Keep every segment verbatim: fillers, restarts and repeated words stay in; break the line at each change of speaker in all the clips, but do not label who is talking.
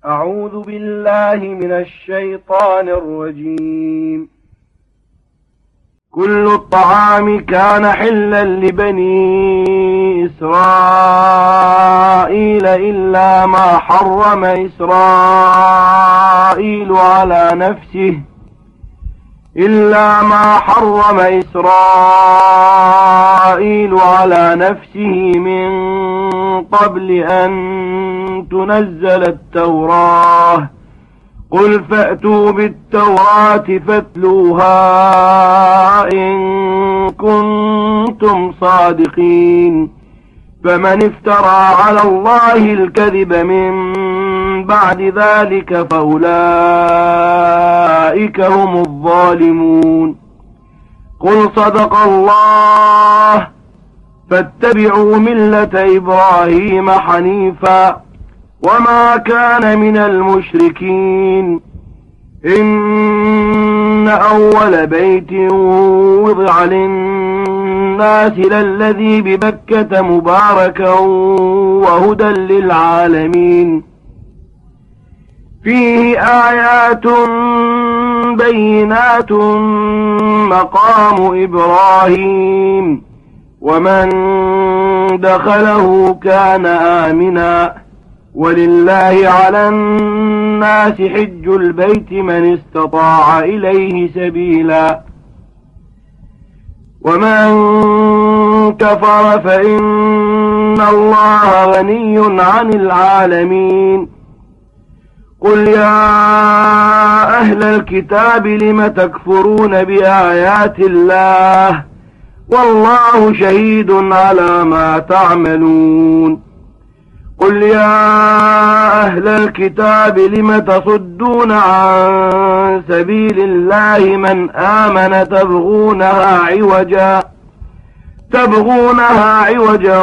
أعوذ بالله من الشيطان الرجيم. كل الطعام كان حلا لبني إسرائيل إلا ما حرم إسرائيل على نفسه إلا ما حرم إسرائيل على نفسه من قبل أن تنزل التوراة. قل فأتوا بالتوراة فاتلوها إن كنتم صادقين. فمن افترى على الله الكذب من بعد ذلك فأولئك هم الظالمون. قل صدق الله فاتبعوا ملة إبراهيم حنيفا وما كان من المشركين. إن أول بيت وضع للناس للذي ببكة مباركا وهدى للعالمين. فيه آيات بينات مقام إبراهيم ومن دخله كان آمنا ولله على الناس حج البيت من استطاع إليه سبيلا. ومن كفر فإن الله غني عن العالمين. قل يا أهل الكتاب لم تكفرون بآيات الله والله شهيد على ما تعملون. قل يا أهل الكتاب لم تصدون عن سبيل الله من آمن تبغونها عوجا تبغونها عوجا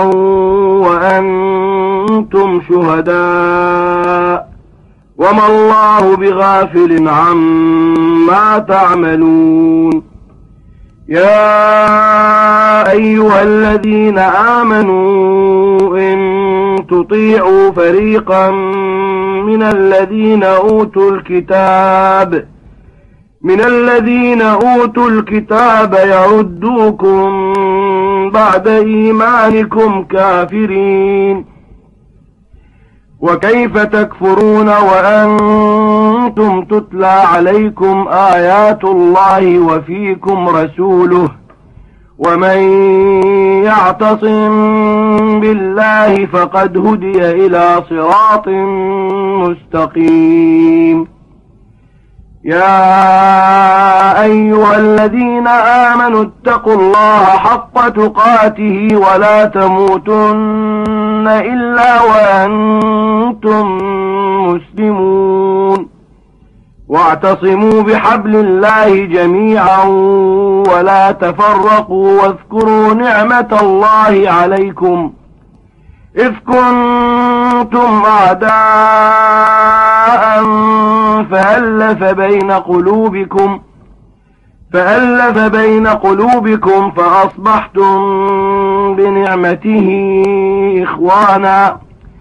وأنتم شهداء وما الله بغافل عما تعملون. يا أيها الذين آمنوا إن تطيعوا فريقا من الذين أوتوا الكتاب من الذين أوتوا الكتاب يردوكم بعد إيمانكم كافرين. وكيف تكفرون وأنتم تتلى عليكم آيات الله وفيكم رسوله ومن يعتصم بالله فقد هدي إلى صراط مستقيم. يا أيها الذين آمنوا اتقوا الله حق تقاته ولا تموتن إلا وأنتم مسلمون. واعتصموا بحبل الله جميعا ولا تفرقوا واذكروا نعمة الله عليكم إذ كنتم أعداء فألف بين قلوبكم فألف بين قلوبكم فأصبحتم بنعمته إخوانا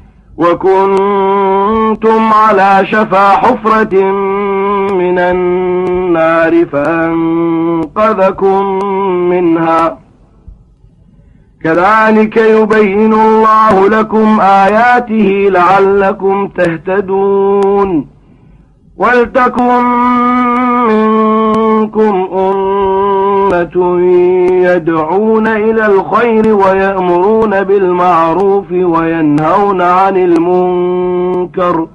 وكنتم على شفا حفرة من النار فأنقذكم منها. كذلك يبين الله لكم آياته لعلكم تهتدون. ولتكن منكم أمة يدعون إلى الخير ويأمرون بالمعروف وينهون عن المنكر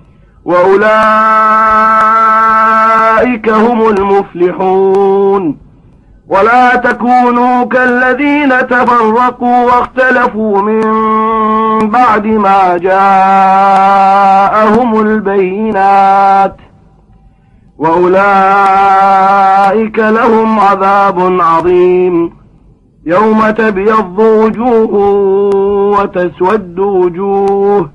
وأولئك هم المفلحون. ولا تكونوا كالذين تفرقوا واختلفوا من بعد ما جاءهم البينات وأولئك لهم عذاب عظيم. يوم تبيض وجوه وتسود وجوه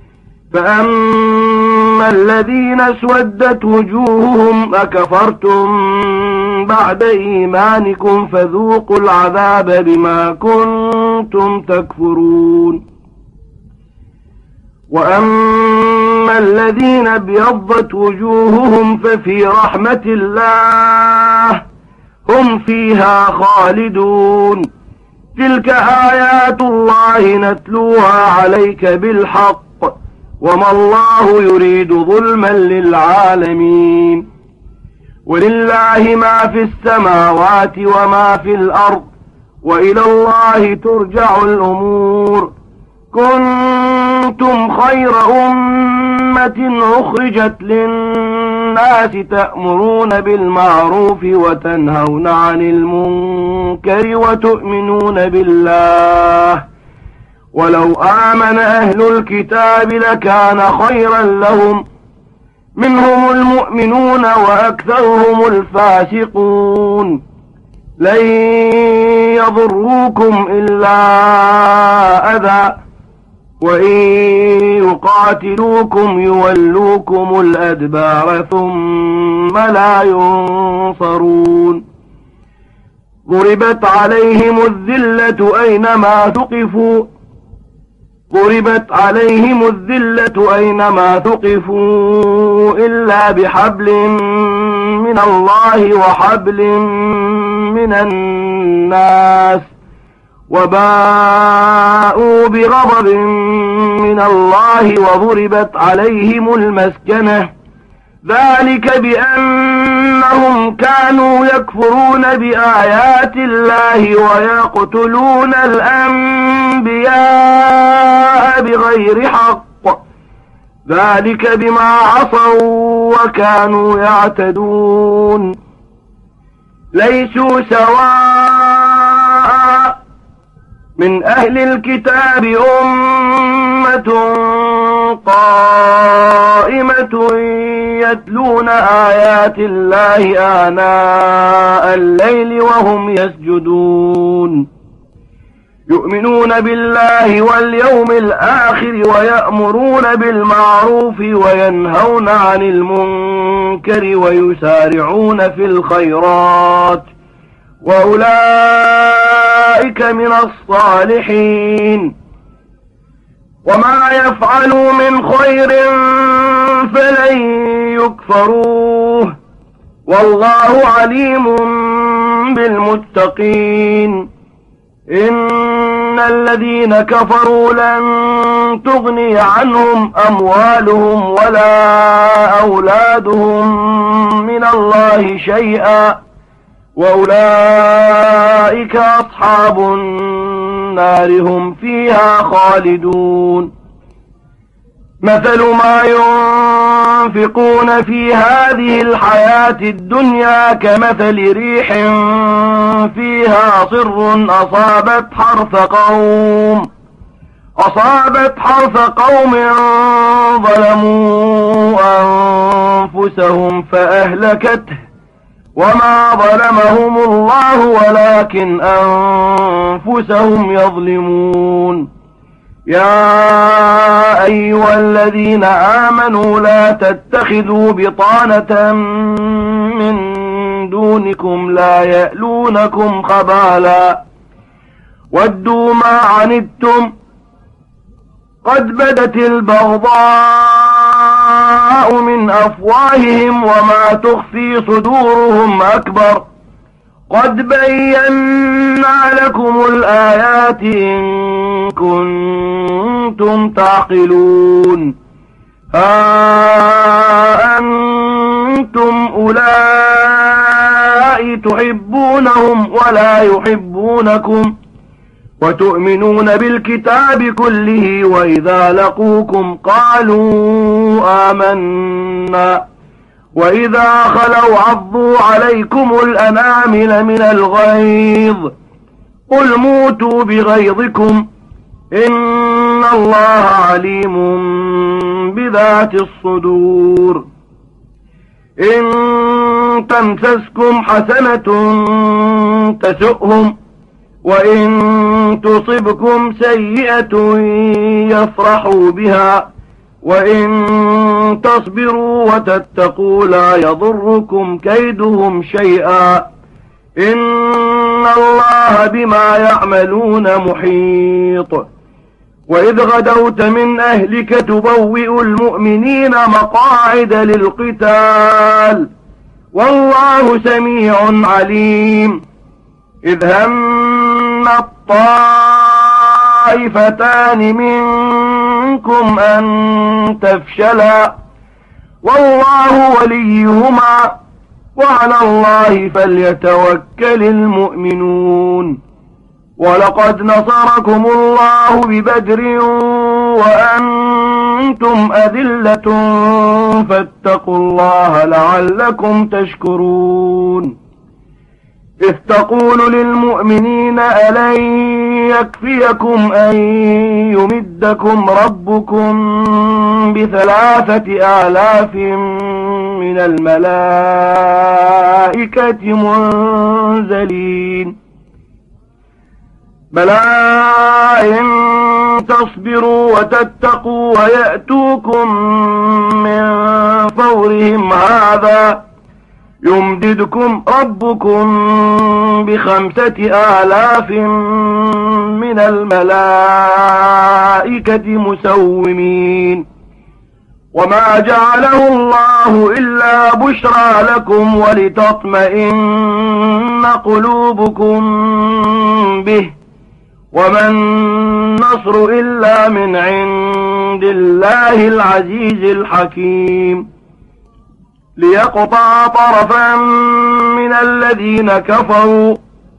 فأما الذين اسودت وجوههم أكفرتم بعد إيمانكم فذوقوا العذاب بما كنتم تكفرون. وأما فأما الذين ابيضت وجوههم ففي رحمة الله هم فيها خالدون. تلك آيات الله نتلوها عليك بالحق وما الله يريد ظلما للعالمين. ولله ما في السماوات وما في الأرض وإلى الله ترجع الأمور. كنتم خير أمة أخرجت للناس تأمرون بالمعروف وتنهون عن المنكر وتؤمنون بالله. ولو آمن أهل الكتاب لكان خيرا لهم منهم المؤمنون وأكثرهم الفاسقون. لن يضروكم إلا أذى وإن يقاتلوكم يولوكم الأدبار ثم لا ينصرون. ضربت عليهم الذلة أينما ثقفوا ضربت عليهم الذلة أينما ثقفوا إلا بحبل من الله وحبل من الناس وباءوا بغضب من الله وضربت عليهم المسكنة. ذلك بأنهم كانوا يكفرون بآيات الله ويقتلون الأنبياء بغير حق. ذلك بما عصوا وكانوا يعتدون. ليسوا سواء من أهل الكتاب أمة قائمة يتلون آيات الله آناء الليل وهم يسجدون يؤمنون بالله واليوم الآخر ويأمرون بالمعروف وينهون عن المنكر ويسارعون في الخيرات وأولئك من الصالحين. وما يفعلوا من خير فلن يكفروه والله عليم بالمتقين. إن الذين كفروا لن تغني عنهم أموالهم ولا أولادهم من الله شيئا وأولئك أصحاب النار هم فيها خالدون. مثل ما ينفقون في هذه الحياة الدنيا كمثل ريح فيها صر أصابت حرث قوم أصابت حرث قوم ظلموا أنفسهم فأهلكته وما ظلمهم الله ولكن أنفسهم يظلمون. يا أيها الذين آمنوا لا تتخذوا بطانة من دونكم لا يألونكم خبالا ودوا ما عنتم قد بدت البغضاء من أفواههم وما تخفي صدورهم أكبر قد بينا لكم الآيات إن كنتم تعقلون. ها أنتم أولئك تحبونهم ولا يحبونكم وتؤمنون بالكتاب كله وإذا لقوكم قالوا آمنا وإذا خلوا عضوا عليكم الأنامل من الغيظ قل موتوا بغيظكم إن الله عليم بذات الصدور. إن تمسسكم حسنة تسؤهم وإن تصبكم سيئة يفرحوا بها وإن تصبروا وتتقوا لا يضركم كيدهم شيئا إن الله بما يعملون محيط. وإذ غدوت من أهلك تبوئ المؤمنين مقاعد للقتال والله سميع عليم. إذ هم الطائفتان منكم أن تفشلا والله وليهما وعلى الله فليتوكل المؤمنون. ولقد نصركم الله ببدر وأنتم أذلة فاتقوا الله لعلكم تشكرون. إذ تقول للمؤمنين ألن يكفيكم أن يمدكم ربكم بثلاثة آلاف من الملائكة منزلين بلى إن تصبروا وتتقوا ويأتوكم من فورهم هذا يمددكم ربكم بخمسة آلاف من الملائكة مسومين. وما جعله الله إلا بشرى لكم ولتطمئن قلوبكم به وما النصر إلا من عند الله العزيز الحكيم. ليقطع طرفا من الذين كفروا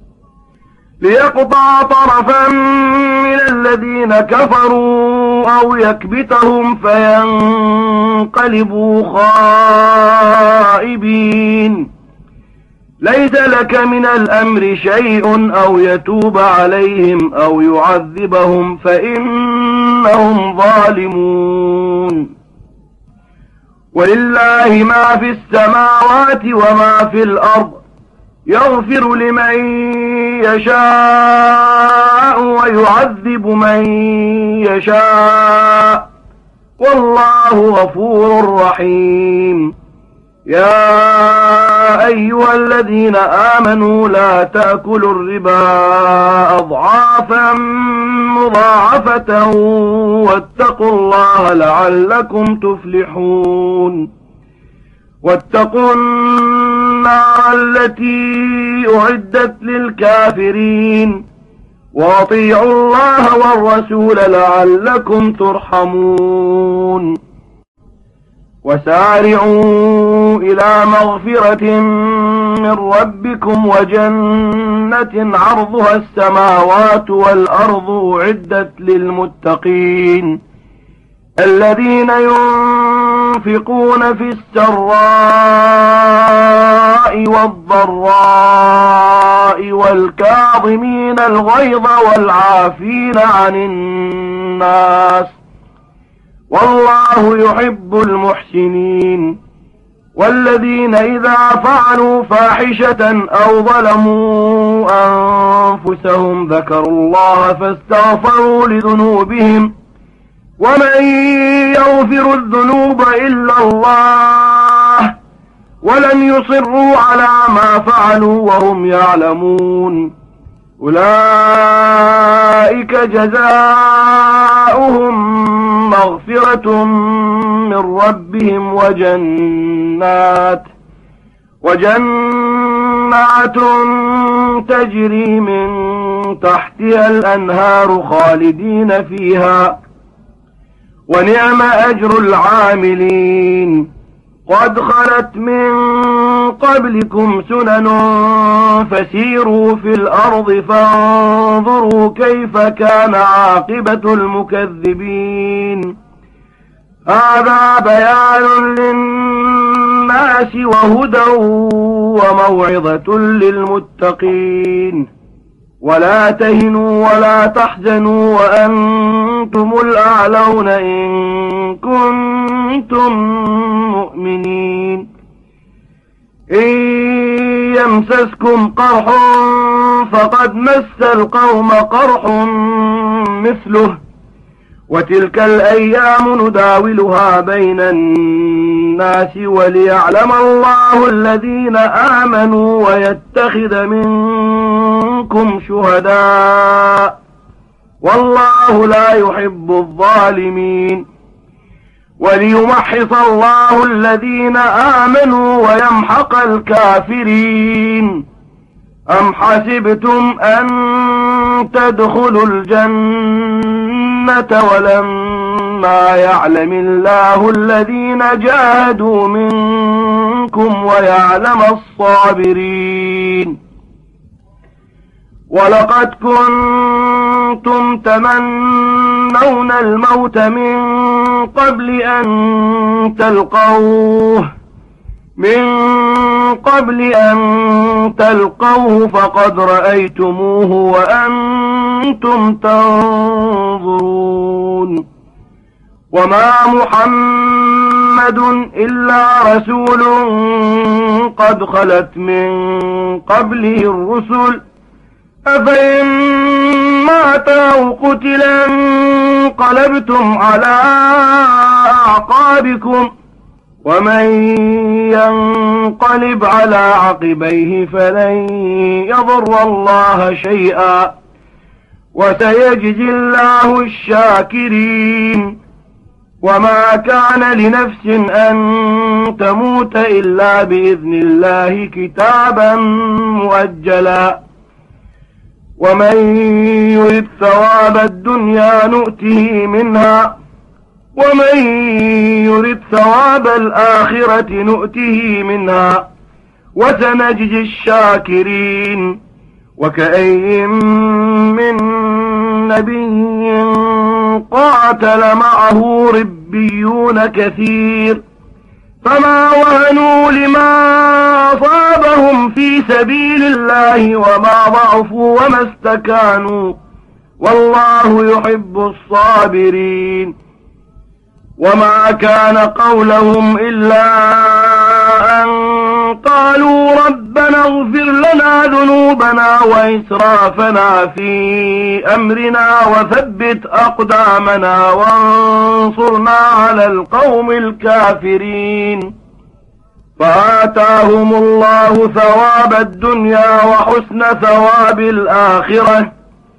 ليقطع طرفا من الذين كفروا أو يكبتهم فينقلبوا خائبين. ليس لك من الأمر شيء أو يتوب عليهم أو يعذبهم فإنهم ظالمون. ولله ما في السماوات وما في الأرض يغفر لمن يشاء ويعذب من يشاء والله غفور رحيم. يا أيها الذين آمنوا لا تأكلوا الربا أضعافا مضاعفة واتقوا الله لعلكم تفلحون. واتقوا النار التي أعدت للكافرين وأطيعوا الله والرسول لعلكم ترحمون. وسارعوا إلى مغفرة من ربكم وجنة عرضها السماوات والأرض أعدت للمتقين الذين ينفقون في السراء والضراء والكاظمين الغيظ والعافين عن الناس والله يحب المحسنين. والذين إذا فعلوا فاحشة أو ظلموا أنفسهم ذكروا الله فاستغفروا لذنوبهم ومن يغفر الذنوب إلا الله ولم يصروا على ما فعلوا وهم يعلمون. أولئك جزاؤهم مغفرة من ربهم وجنات وجنات تجري من تحتها الأنهار خالدين فيها ونعم أجر العاملين. قد خلت من قبلكم سنن فسيروا في الأرض فانظروا كيف كان عاقبة المكذبين. هذا بيان للناس وهدى وموعظة للمتقين. ولا تهنوا ولا تحزنوا وأنتم الأعلون إن كنتم مؤمنين. إن يمسسكم قرح فقد مس القوم قرح مثله وتلك الأيام نداولها بين الناس وليعلم الله الذين آمنوا ويتخذ منكم شهداء والله لا يحب الظالمين. وليمحص الله الذين آمنوا ويمحق الكافرين. أم حسبتم أن تدخلوا الجنة ولما يعلم الله الذين جاهدوا منكم ويعلم الصابرين. ولقد كنتم تمنون الموت من قبل أن تلقوه من قبل أن تلقوه فقد رأيتموه وأنتم تنظرون. وما محمد إلا رسول قد خلت من قبله الرسل أفإن مات أو قتل انقلبتم على أعقابكم ومن ينقلب على عقبيه فلن يضر الله شيئا وسيجزي الله الشاكرين. وما كان لنفس أن تموت إلا بإذن الله كتابا مؤجلا. ومن يرد ثواب الدنيا نؤته منها ومن يرد ثواب الآخرة نؤته منها وسنجزي الشاكرين. وكأي من نبي قاتل معه ربيون كثير فما وهنوا لما أصابهم في سبيل الله وما ضعفوا وما استكانوا والله يحب الصابرين. وما كان قولهم إلا أن قالوا ربنا اغفر لنا ذنوبنا وإسرافنا في أمرنا وثبت أقدامنا وانصرنا على القوم الكافرين. فآتاهم الله ثواب الدنيا وحسن ثواب الآخرة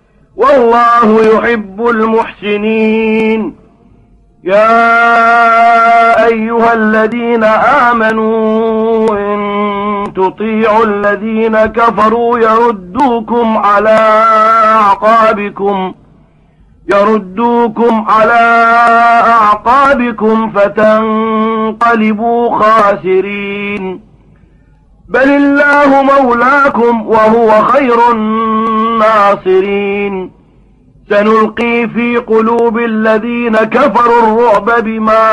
والله يحب المحسنين. يا أيها الذين آمنوا إن تطيعوا الذين كفروا يردوكم على أعقابكم يردوكم على أعقابكم فتنقلبوا خاسرين. بل الله مولاكم وهو خير الناصرين. سنلقي في قلوب الذين كفروا الرعب بما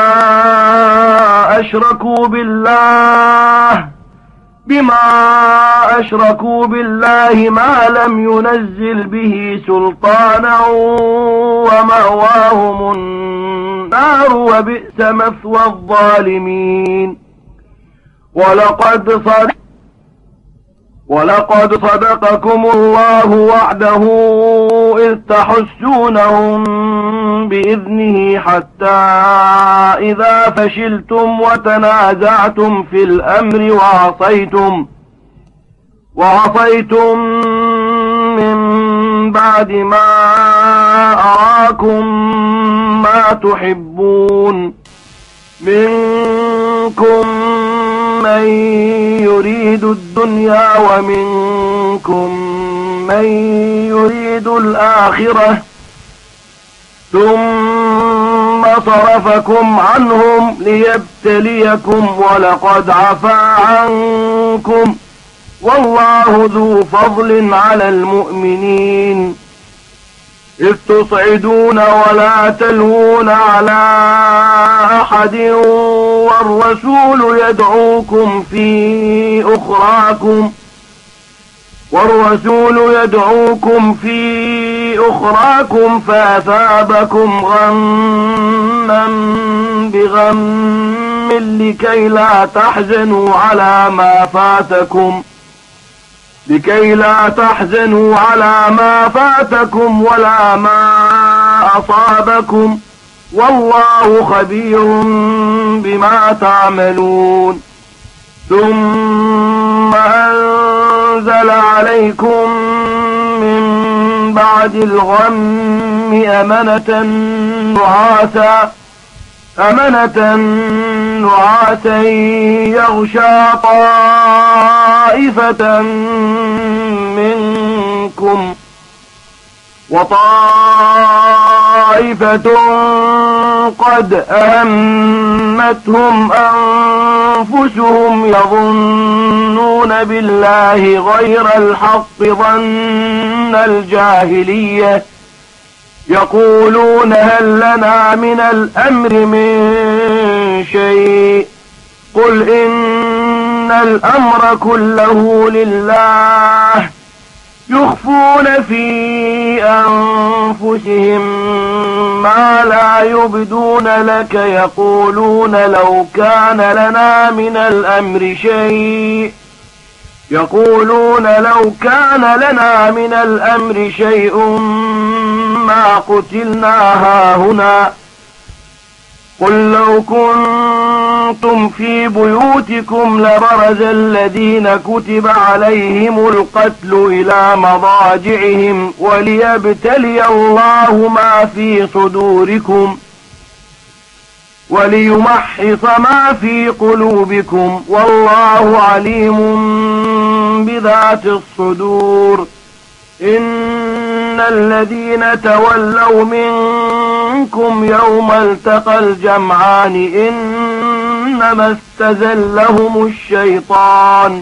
أشركوا بالله بما أشركوا بالله ما لم ينزل به سلطانا ومأواهم النار وبئس مثوى الظالمين. ولقد صدق ولقد صدقكم الله وعده إذ تحسونهم بإذنه حتى إذا فشلتم وتنازعتم في الأمر وعصيتم وعصيتم من بعد ما أراكم ما تحبون منكم من يريد الدنيا ومنكم من يريد الآخرة ثم صرفكم عنهم ليبتليكم ولقد عفا عنكم والله ذو فضل على المؤمنين. إذ تصعدون ولا تلوون على أحد والرسول يدعوكم في أخراكم والرسول يدعوكم في أخراكم فأثابكم غما بغم لكي لا تحزنوا على ما فاتكم لكي لا تحزنوا على ما فاتكم ولا ما أصابكم والله خبير بما تعملون. ثم أنزل عليكم من بعد الغم أمنة نعاسا أمنة نعاسا يغشى طائفة منكم وطائفة قد أهمتهم أنفسهم يظنون بالله غير الحق ظن الجاهلية يقولون هل لنا من الأمر من شيء قل إن الأمر كله لله يخفون في أنفسهم ما لا يبدون لك يقولون لو كان لنا من الأمر شيء يقولون لو كان لنا من الأمر شيء ما قتلنا هاهنا قل لو كنتم في بيوتكم لبرز الذين كتب عليهم القتل إلى مضاجعهم وليبتلي الله ما في صدوركم وليمحص ما في قلوبكم والله عليم بذات الصدور إن الذين تولوا منكم يوم التقى الجمعان إنما استزلهم الشيطان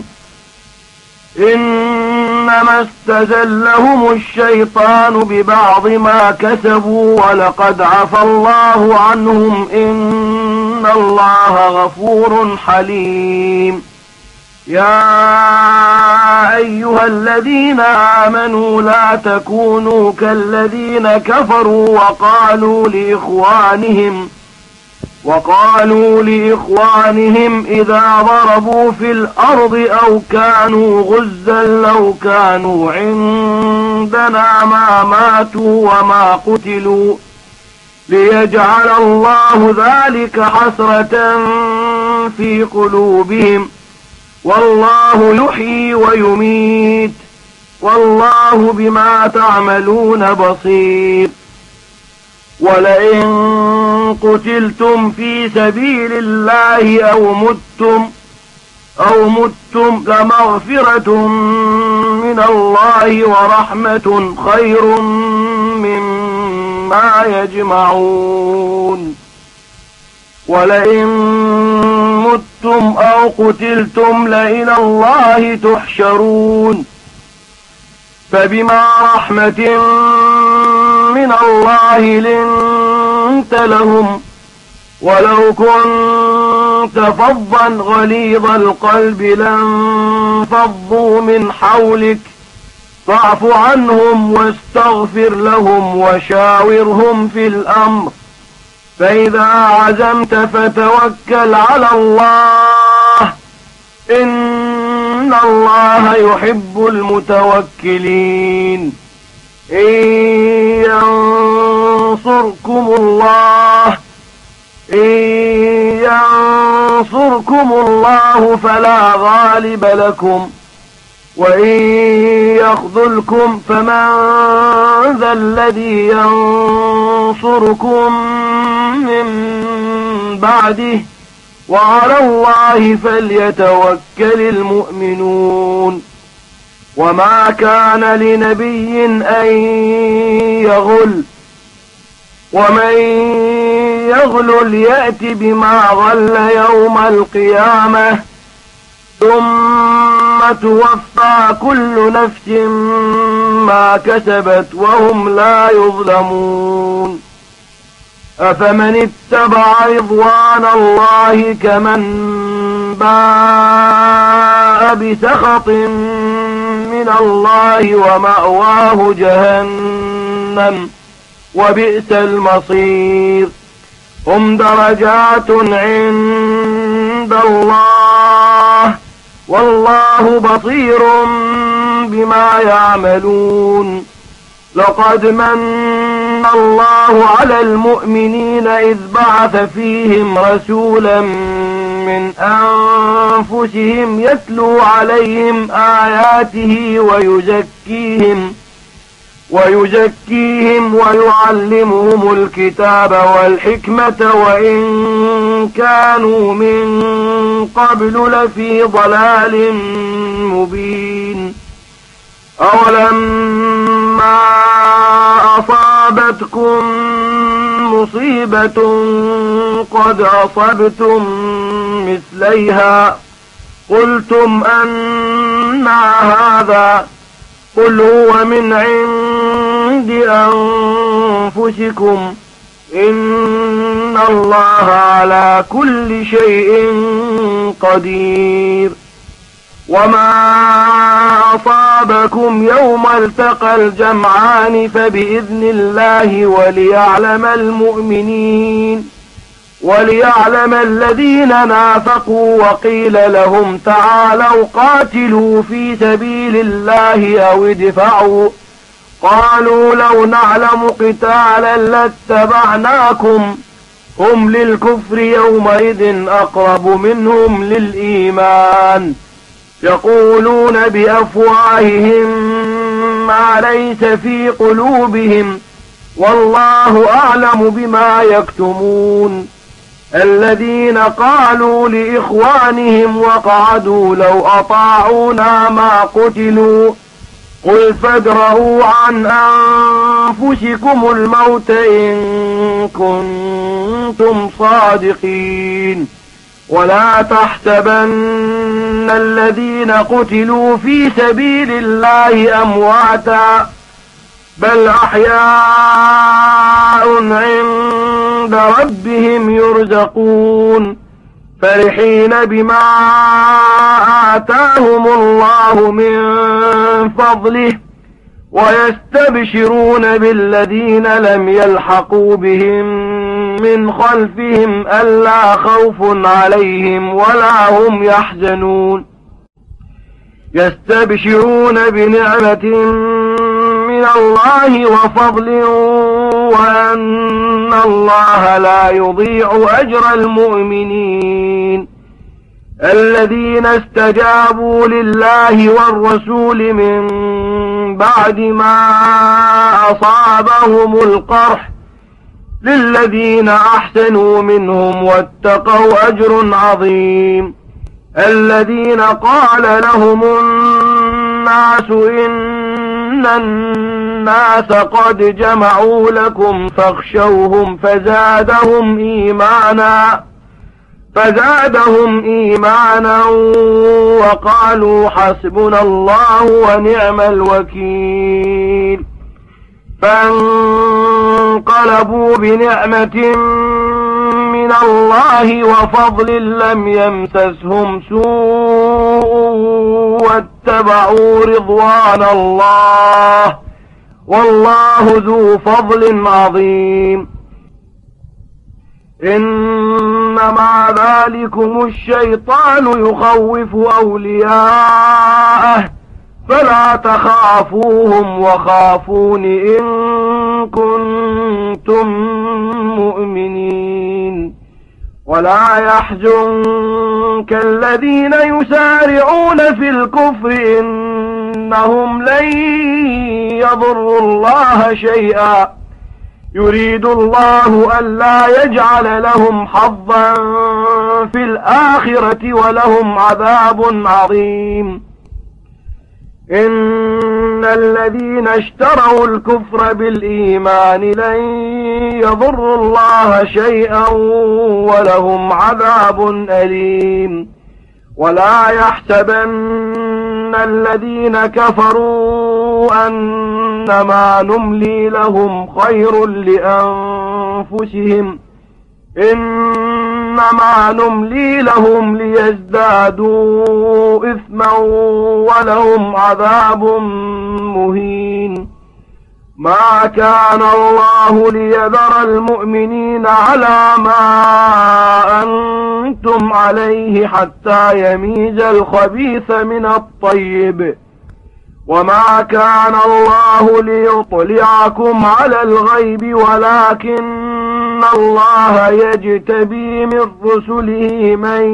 إنما استزلهم الشيطان ببعض ما كسبوا ولقد عفى الله عنهم إن الله غفور حليم يا أيها الذين آمنوا لا تكونوا كالذين كفروا وقالوا لإخوانهم وقالوا لإخوانهم إذا ضربوا في الأرض أو كانوا غزا لو كانوا عندنا ما ماتوا وما قتلوا ليجعل الله ذلك حسرة في قلوبهم والله يحيي ويميت والله بما تعملون بصير ولئن قتلتم في سبيل الله أو متم أو متم لمغفرة من الله ورحمة خير مما يجمعون ولئن متم أو قتلتم لإلى الله تحشرون فبما رحمة من الله لنت لهم ولو كنت فظا غليظ القلب لانفضوا من حولك فاعف عنهم واستغفر لهم وشاورهم في الأمر فإذا عزمت فتوكل على الله إن الله يحب المتوكلين إن ينصركم الله إن ينصركم الله فلا غالب لكم وإن يخذلكم فمن ذا الذي ينصركم من بعده وعلى الله فليتوكل المؤمنون وما كان لنبي أن يغل ومن يغل يأت بما غل يوم القيامة ثم توفى كل نفس ما كسبت وهم لا يظلمون أفمن اتبع رضوان الله كمن باء بسخط من الله ومأواه جهنم وبئس المصير هم درجات عند الله والله بصير بما يعملون لقد من الله على المؤمنين إذ بعث فيهم رسولا من أنفسهم يتلو عليهم آياته ويزكيهم ويزكيهم ويعلمهم الكتاب والحكمة وإن كانوا من قبل لفي ضلال مبين. أولما أصابتكم مصيبة قد أصبتم مثليها قلتم أنى هذا قل هو من عند أنفسكم إن الله على كل شيء قدير. وما أصابكم يوم التقى الجمعان فبإذن الله وليعلم المؤمنين وليعلم الذين نافقوا وقيل لهم تعالوا قاتلوا في سبيل الله أو ادفعوا قالوا لو نعلم قتالا لاتبعناكم هم للكفر يومئذ أقرب منهم للإيمان يقولون بأفواههم ما ليس في قلوبهم والله أعلم بما يكتمون. الذين قالوا لإخوانهم وقعدوا لو أطاعونا ما قتلوا قل فادرءوا عن أنفسكم الموت إن كنتم صادقين ولا تحسبن الذين قتلوا في سبيل الله أمواتا بل أحياء عند ربهم يرزقون فرحين بما آتاهم الله من فضله ويستبشرون بالذين لم يلحقوا بهم من خلفهم ألا خوف عليهم ولا هم يحزنون يستبشرون بنعمة من الله وفضل وأن الله لا يضيع أجر المؤمنين. الذين استجابوا لله والرسول من بعد ما أصابهم القرح للذين أحسنوا منهم واتقوا أجر عظيم. الذين قال لهم الناس إن الناس قد جمعوا لكم فاخشوهم فزادهم إيمانا فزادهم إيمانا وقالوا حسبنا الله ونعم الوكيل. فانقلبوا بنعمة من الله وفضل لم يمسسهم سوء واتبعوا رضوان الله والله ذو فضل عظيم. إنما ذلكم الشيطان يخوف أولياءه فلا تخافوهم وخافون إن كنتم مؤمنين. ولا يحزنك الذين يسارعون في الكفر إنهم لن يضروا الله شيئا يريد الله ألا يجعل لهم حظا في الآخرة ولهم عذاب عظيم. إن الذين اشتروا الكفر بالإيمان لن يضروا الله شيئا ولهم عذاب أليم. ولا يحسبن الذين كفروا أنما نملي لهم خير لأنفسهم إنما نملي لهم ليزدادوا إثما ولهم عذاب مهين. ما كان الله ليذر المؤمنين على ما أنتم عليه حتى يميز الخبيث من الطيب وما كان الله ليطلعكم على الغيب ولكن الله يجتبي من رسله من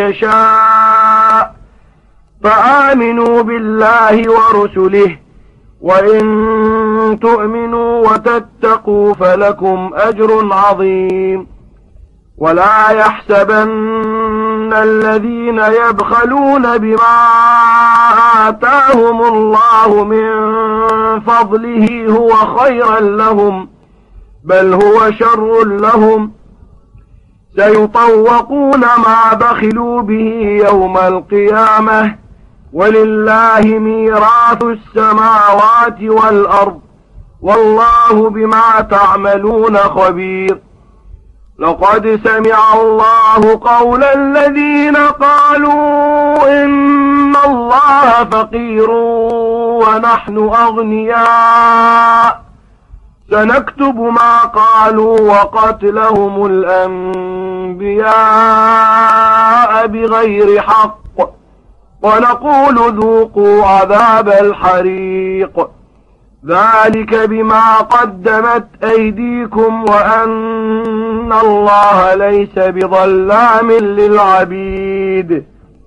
يشاء فآمنوا بالله ورسله وإن تؤمنوا وتتقوا فلكم أجر عظيم. ولا يحسبن الذين يبخلون بما آتاهم الله من فضله هو خيرا لهم، بل هو شر لهم، سيطوقون ما بخلوا به يوم القيامة، ولله ميراث السماوات والأرض، والله بما تعملون خبير. لقد سمع الله قول الذين قالوا إن الله فقير ونحن أغنياء، سنكتب ما قالوا وقتلهم الأنبياء بغير حق، ونقول ذوقوا عذاب الحريق، ذلك بما قدمت أيديكم وأن الله ليس بظلام للعبيد.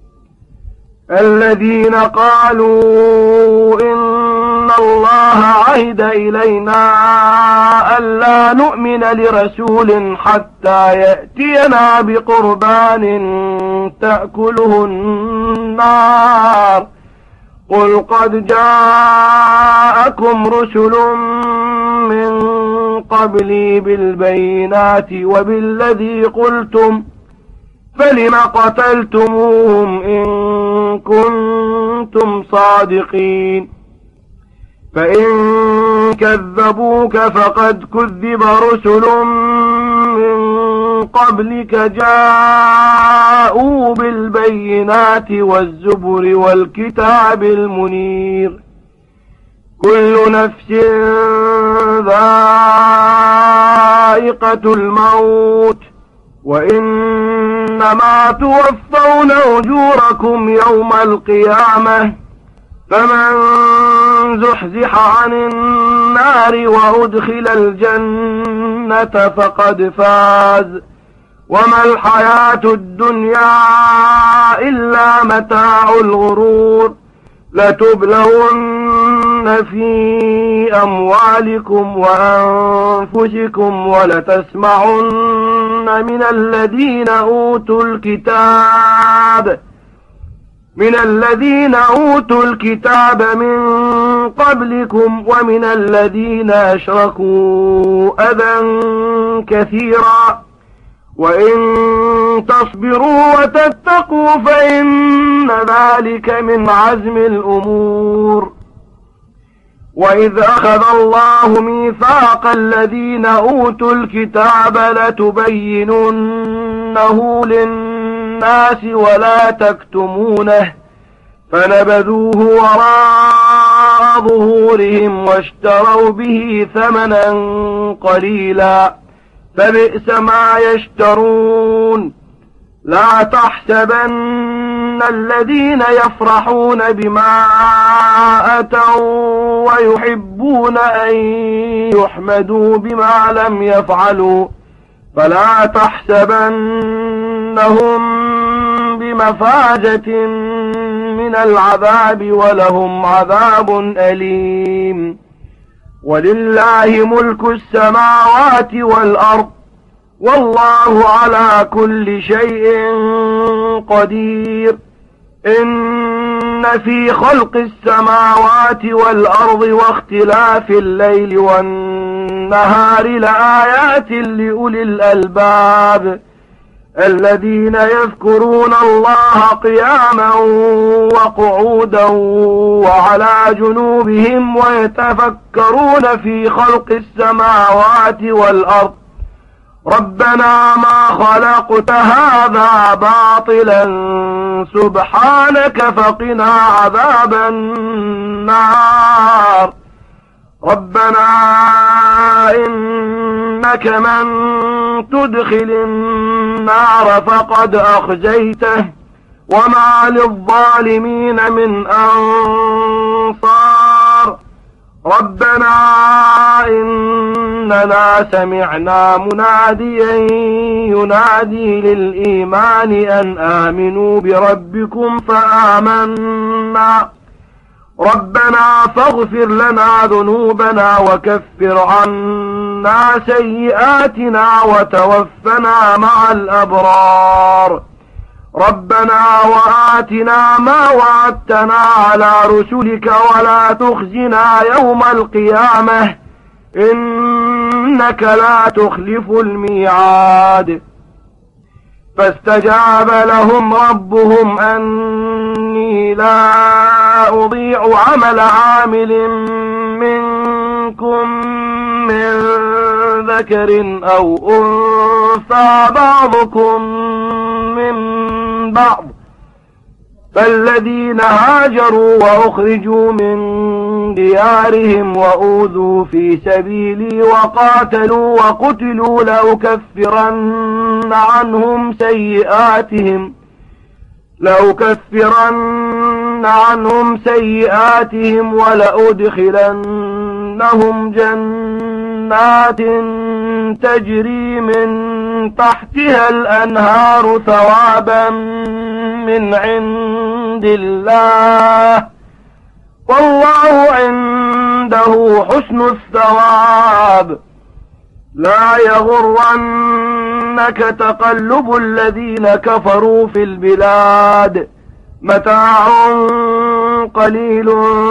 الذين قالوا إن الله عهد إلينا ألا نؤمن لرسول حتى يأتينا بقربان تأكله النار، قل قد جاءكم رسل من قبلي بالبينات وبالذي قلتم، فلم قتلتموهم إن كنتم صادقين؟ فإن كذبوك فقد كذب رسل من قبلك جاءوا بالبينات والزبر والكتاب المنير، كل نفس ذائقة الموت، وإنما توفون أجوركم يوم القيامة، فمن زحزح عن النار وأدخل الجنة فقد فاز، وما الحياة الدنيا إلا متاع الغرور. لتبلون في أموالكم وأنفسكم ولتسمعن من الذين أوتوا الكتاب من الذين أوتوا الكتاب من قبلكم ومن الذين أشركوا أذى كثيرا، وإن تصبروا وتتقوا فإن ذلك من عزم الأمور. وإذ أخذ الله ميثاق الذين أوتوا الكتاب لتبيننه للناس ولا تكتمونه، فنبذوه وراء ظهورهم واشتروا به ثمنا قليلا، فبئس ما يشترون. لا تحسبن الذين يفرحون بما أتوا ويحبون أن يحمدوا بما لم يفعلوا، فلا تحسبنهم بمفازة من العذاب، ولهم عذاب أليم. ولله ملك السماوات والأرض، والله على كل شيء قدير. إن في خلق السماوات والأرض واختلاف الليل والنهار لآيات لأولي الألباب، الذين يذكرون الله قياما وقعودا وعلى جنوبهم ويتفكرون في خلق السماوات والأرض ربنا ما خلقت هذا باطلا سبحانك فقنا عذاب النار. ربنا إنك من تدخل النار فقد أخزيته وما للظالمين من أنصار. ربنا إننا سمعنا مناديا ينادي للإيمان أن آمنوا بربكم فآمنا ربنا فاغفر لنا ذنوبنا وكفر عنا سيئاتنا وتوفنا مع الأبرار ربنا وآتنا ما وعدتنا على رسلك ولا تخزنا يوم القيامة إنك لا تخلف الميعاد فاستجاب لهم ربهم أني لا أضيع عمل عامل منكم من ذكر أو أنثى بعضكم من بعض فالذين هاجروا وأخرجوا من ديارهم وأوذوا في سبيلي وقاتلوا وقتلوا لأكفرن عنهم سيئاتهم لأكفرن عنهم سيئاتهم ولأدخلنهم جنات تجري من تحتها الأنهار ثوابا من عند الله والله عنده حسن الثواب لا يغرنك تقلب الذين كفروا في البلاد متاع قليل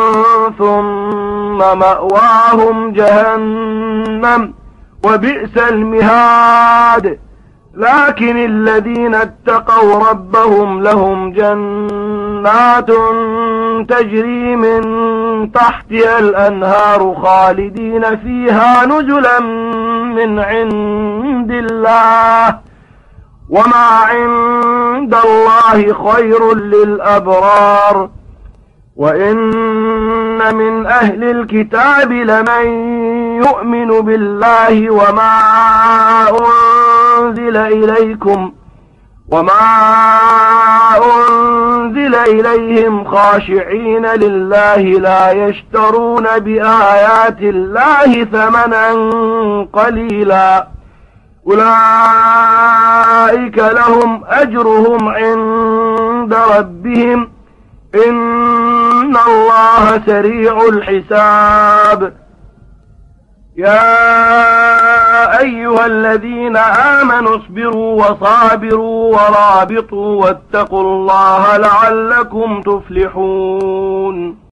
ثم مأواهم جهنم وبئس المهاد لكن الذين اتقوا ربهم لهم جنات تجري من تحتها الأنهار خالدين فيها نزلا من عند الله وما عند الله خير للأبرار وإن من أهل الكتاب لمن يؤمن بالله وما أنزل إليكم وما أنزل إليهم خاشعين لله لا يشترون بآيات الله ثمنا قليلا أولئك لهم أجرهم عند ربهم إن الله سريع الحساب يا أيها الذين آمنوا اصبروا وصابروا ورابطوا واتقوا الله لعلكم تفلحون